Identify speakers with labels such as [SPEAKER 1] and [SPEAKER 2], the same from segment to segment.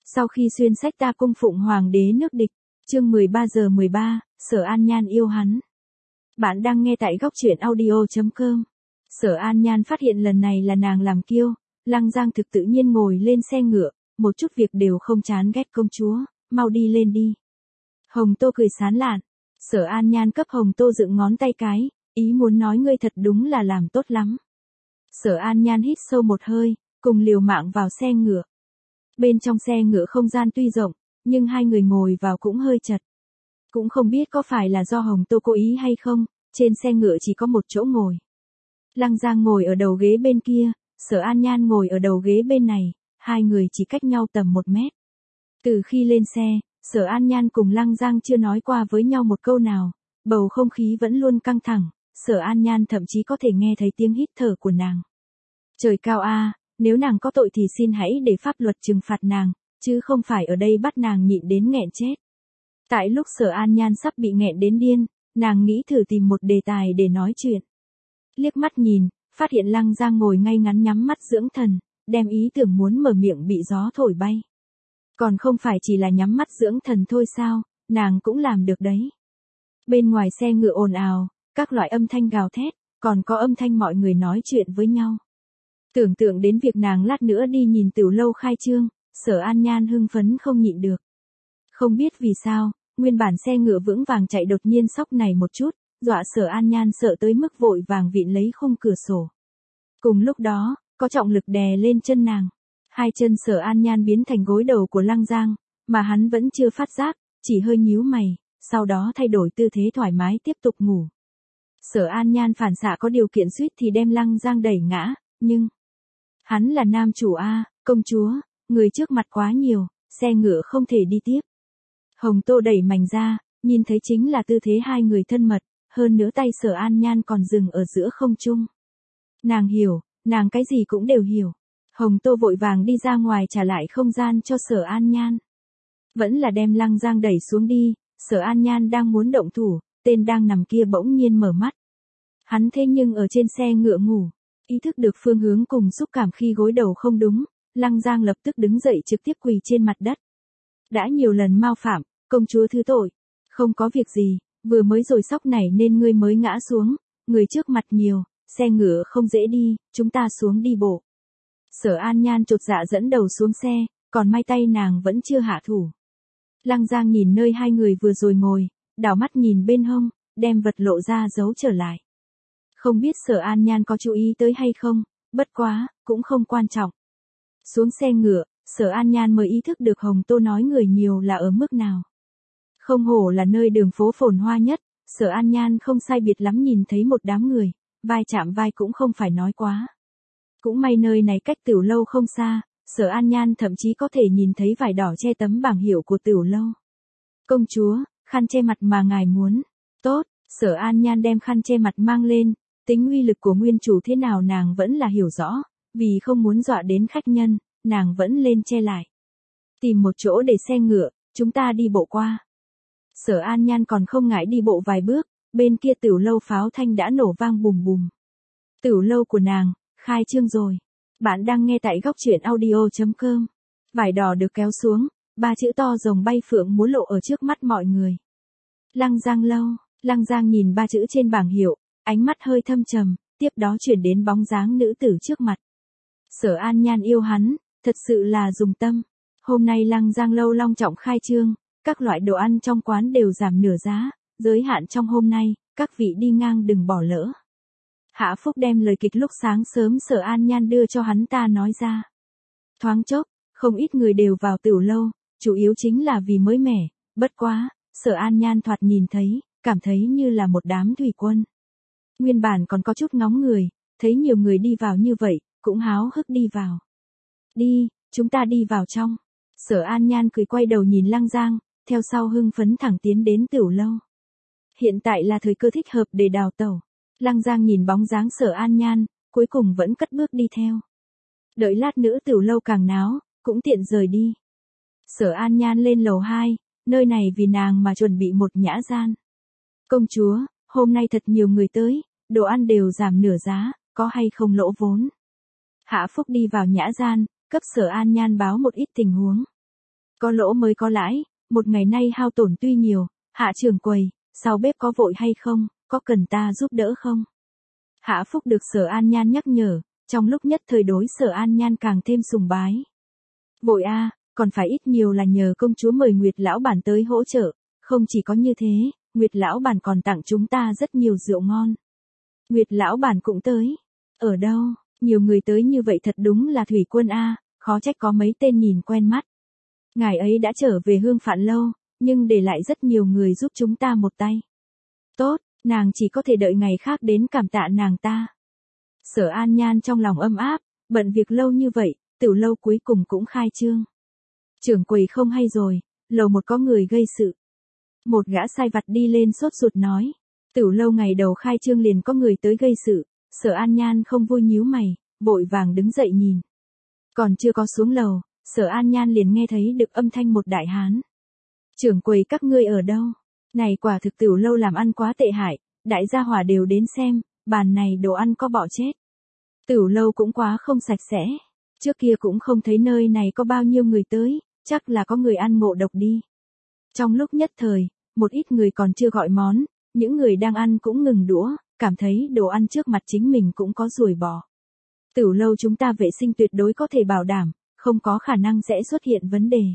[SPEAKER 1] Sau khi xuyên sách ta cung phụng hoàng đế nước địch, chương 13 giờ 13, Sở An Nhan yêu hắn. Bạn đang nghe tại góc truyện audio.com. Sở An Nhan phát hiện lần này là nàng làm kiêu, Lăng Giang thực tự nhiên ngồi lên xe ngựa, một chút việc đều không chán ghét công chúa, mau đi lên đi. Hồng Tô cười sán lạn, Sở An Nhan cấp Hồng Tô dựng ngón tay cái, ý muốn nói ngươi thật đúng là làm tốt lắm. Sở An Nhan hít sâu một hơi, cùng liều mạng vào xe ngựa. Bên trong xe ngựa không gian tuy rộng, nhưng hai người ngồi vào cũng hơi chật. Cũng không biết có phải là do Hồng Tô cố ý hay không, trên xe ngựa chỉ có một chỗ ngồi. Lăng Giang ngồi ở đầu ghế bên kia, Sở An Nhan ngồi ở đầu ghế bên này, hai người chỉ cách nhau tầm 1 mét. Từ khi lên xe, Sở An Nhan cùng Lăng Giang chưa nói qua với nhau một câu nào, bầu không khí vẫn luôn căng thẳng, Sở An Nhan thậm chí có thể nghe thấy tiếng hít thở của nàng. Trời cao a, nếu nàng có tội thì xin hãy để pháp luật trừng phạt nàng, chứ không phải ở đây bắt nàng nhịn đến nghẹn chết. Tại lúc Sở An Nhan sắp bị nghẹn đến điên, nàng nghĩ thử tìm một đề tài để nói chuyện. Liếc mắt nhìn, phát hiện Lăng Giang ngồi ngay ngắn nhắm mắt dưỡng thần, đem ý tưởng muốn mở miệng bị gió thổi bay. Còn không phải chỉ là nhắm mắt dưỡng thần thôi sao, nàng cũng làm được đấy. Bên ngoài xe ngựa ồn ào, các loại âm thanh gào thét, còn có âm thanh mọi người nói chuyện với nhau. Tưởng tượng đến việc nàng lát nữa đi nhìn tiểu lâu khai trương, Sở An Nhan hưng phấn không nhịn được. Không biết vì sao, nguyên bản xe ngựa vững vàng chạy đột nhiên sóc này một chút, dọa Sở An Nhan sợ tới mức vội vàng vịn lấy khung cửa sổ. Cùng lúc đó, có trọng lực đè lên chân nàng. Hai chân Sở An Nhan biến thành gối đầu của Lăng Giang, mà hắn vẫn chưa phát giác, chỉ hơi nhíu mày, sau đó thay đổi tư thế thoải mái tiếp tục ngủ. Sở An Nhan phản xạ có điều kiện suýt thì đem Lăng Giang đẩy ngã, nhưng hắn là nam chủ a, công chúa, người trước mặt quá nhiều, xe ngựa không thể đi tiếp. Hồng Tô đẩy mảnh ra, nhìn thấy chính là tư thế hai người thân mật, hơn nữa tay Sở An Nhan còn dừng ở giữa không trung. Nàng hiểu, nàng cái gì cũng đều hiểu. Hồng Tô vội vàng đi ra ngoài trả lại không gian cho Sở An Nhan. Vẫn là đem Lăng Giang đẩy xuống đi, Sở An Nhan đang muốn động thủ, tên đang nằm kia bỗng nhiên mở mắt. Hắn thế nhưng ở trên xe ngựa ngủ, ý thức được phương hướng cùng xúc cảm khi gối đầu không đúng, Lăng Giang lập tức đứng dậy trực tiếp quỳ trên mặt đất. Đã nhiều lần mao phạm, công chúa thứ tội, không có việc gì, vừa mới rồi sóc này nên ngươi mới ngã xuống, người trước mặt nhiều, xe ngựa không dễ đi, chúng ta xuống đi bộ. Sở An Nhan chột dạ dẫn đầu xuống xe, còn may tay nàng vẫn chưa hạ thủ. Lăng Giang nhìn nơi hai người vừa rồi ngồi, đảo mắt nhìn bên hông, đem vật lộ ra giấu trở lại. Không biết Sở An Nhan có chú ý tới hay không, bất quá, cũng không quan trọng. Xuống xe ngựa, Sở An Nhan mới ý thức được Hồng Tô nói người nhiều là ở mức nào. Không hổ là nơi đường phố phồn hoa nhất, Sở An Nhan không sai biệt lắm nhìn thấy một đám người, vai chạm vai cũng không phải nói quá. Cũng may nơi này cách tiểu lâu không xa, Sở An Nhan thậm chí có thể nhìn thấy vải đỏ che tấm bảng hiệu của tiểu lâu. Công chúa, khăn che mặt mà ngài muốn. Tốt, Sở An Nhan đem khăn che mặt mang lên, tính uy lực của nguyên chủ thế nào nàng vẫn là hiểu rõ, vì không muốn dọa đến khách nhân, nàng vẫn lên che lại. Tìm một chỗ để xe ngựa, chúng ta đi bộ qua. Sở An Nhan còn không ngại đi bộ vài bước, bên kia tiểu lâu pháo thanh đã nổ vang bùm bùm. Tiểu lâu của nàng, khai trương rồi. Bạn đang nghe tại góc truyện audio.com. Vải đỏ được kéo xuống, 3 chữ to rồng bay phượng múa lộ ở trước mắt mọi người. Lăng Giang lâu, Lăng Giang nhìn 3 chữ trên bảng hiệu, ánh mắt hơi thâm trầm, tiếp đó chuyển đến bóng dáng nữ tử trước mặt. Sở An Nhan yêu hắn, thật sự là dùng tâm. Hôm nay Lăng Giang lâu long trọng khai trương, các loại đồ ăn trong quán đều giảm nửa giá, giới hạn trong hôm nay, các vị đi ngang đừng bỏ lỡ. Hạ Phúc đem lời kịch lúc sáng sớm Sở An Nhan đưa cho hắn ta nói ra. Thoáng chốc, không ít người đều vào tiểu lâu, chủ yếu chính là vì mới mẻ, bất quá, Sở An Nhan thoạt nhìn thấy, cảm thấy như là một đám thủy quân. Nguyên bản còn có chút ngóng người, thấy nhiều người đi vào như vậy, cũng háo hức đi vào. Đi, chúng ta đi vào trong. Sở An Nhan cười quay đầu nhìn Lăng Giang, theo sau hưng phấn thẳng tiến đến tiểu lâu. Hiện tại là thời cơ thích hợp để đào tẩu. Lăng Giang nhìn bóng dáng Sở An Nhan, cuối cùng vẫn cất bước đi theo. Đợi lát nữa tiểu lâu càng náo, cũng tiện rời đi. Sở An Nhan lên lầu 2, nơi này vì nàng mà chuẩn bị một nhã gian. Công chúa, hôm nay thật nhiều người tới, đồ ăn đều giảm nửa giá, có hay không lỗ vốn. Hạ Phúc đi vào nhã gian, cấp Sở An Nhan báo một ít tình huống. Có lỗ mới có lãi, một ngày nay hao tổn tuy nhiều, Hạ trưởng quầy, sau bếp có vội hay không, có cần ta giúp đỡ không? Hạ Phúc được Sở An Nhan nhắc nhở, trong lúc nhất thời đối Sở An Nhan càng thêm sùng bái. Vội a, còn phải ít nhiều là nhờ công chúa mời Nguyệt lão bản tới hỗ trợ, không chỉ có như thế, Nguyệt lão bản còn tặng chúng ta rất nhiều rượu ngon. Nguyệt lão bản cũng tới. Ở đâu, nhiều người tới như vậy thật đúng là thủy quân a, khó trách có mấy tên nhìn quen mắt. Ngài ấy đã trở về Hương Phạn lâu, nhưng để lại rất nhiều người giúp chúng ta một tay. Tốt, nàng chỉ có thể đợi ngày khác đến cảm tạ nàng ta. Sở An Nhan trong lòng ấm áp, bận việc lâu như vậy, Tửu lâu cuối cùng cũng khai trương. Trưởng quầy không hay rồi, lầu một có người gây sự. Một gã sai vặt đi lên sốt ruột nói. Tửu lâu ngày đầu khai trương liền có người tới gây sự, Sở An Nhan không vui nhíu mày, vội vàng đứng dậy nhìn. Còn chưa có xuống lầu, Sở An Nhan liền nghe thấy được âm thanh một đại hán. Trưởng quầy các ngươi ở đâu? Này quả thực Tửu lâu làm ăn quá tệ hại, đại gia hỏa đều đến xem, bàn này đồ ăn có bọ chết. Tửu lâu cũng quá không sạch sẽ, trước kia cũng không thấy nơi này có bao nhiêu người tới, chắc là có người ăn ngộ độc đi. Trong lúc nhất thời, một ít người còn chưa gọi món, những người đang ăn cũng ngừng đũa, cảm thấy đồ ăn trước mặt chính mình cũng có ruồi bọ. Tửu lâu chúng ta vệ sinh tuyệt đối có thể bảo đảm, không có khả năng sẽ xuất hiện vấn đề.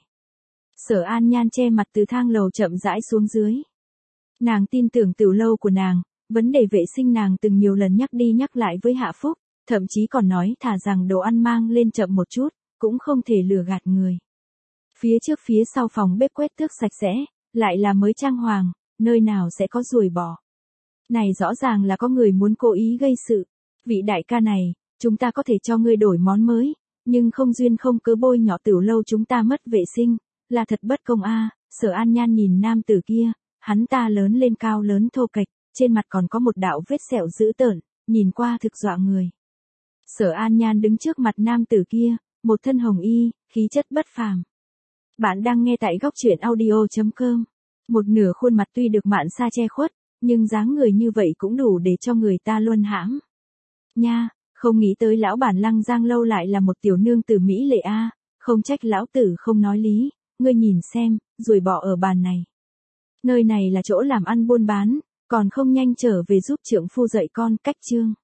[SPEAKER 1] Sở An Nhan che mặt từ thang lầu chậm rãi xuống dưới. Nàng tin tưởng Tửu lâu của nàng, vấn đề vệ sinh nàng từng nhiều lần nhắc đi nhắc lại với Hạ Phúc, thậm chí còn nói thà rằng đồ ăn mang lên chậm một chút, cũng không thể lừa gạt người. Phía trước phía sau phòng bếp quét tước sạch sẽ, lại là mới trang hoàng, nơi nào sẽ có ruồi bọ. Này rõ ràng là có người muốn cố ý gây sự. Vị đại ca này, chúng ta có thể cho ngươi đổi món mới, nhưng không duyên không cớ bôi nhỏ Tửu lâu chúng ta mất vệ sinh, là thật bất công a. Sở An Nhan nhìn nam tử kia, hắn ta lớn lên cao lớn thô kệch, trên mặt còn có một đạo vết sẹo dữ tợn, nhìn qua thực dọa người. Sở An Nhan đứng trước mặt nam tử kia, một thân hồng y, khí chất bất phàm. Bạn đang nghe tại góc truyện audio.com. Một nửa khuôn mặt tuy được mạn sa che khuất, nhưng dáng người như vậy cũng đủ để cho người ta luân hãm. Nha, không nghĩ tới lão bản Lăng Giang lâu lại là một tiểu nương tử mỹ lệ a, không trách lão tử không nói lý, ngươi nhìn xem, ruồi bọ ở bàn này. Nơi này là chỗ làm ăn buôn bán, còn không nhanh trở về giúp trượng phu dạy con cách chương.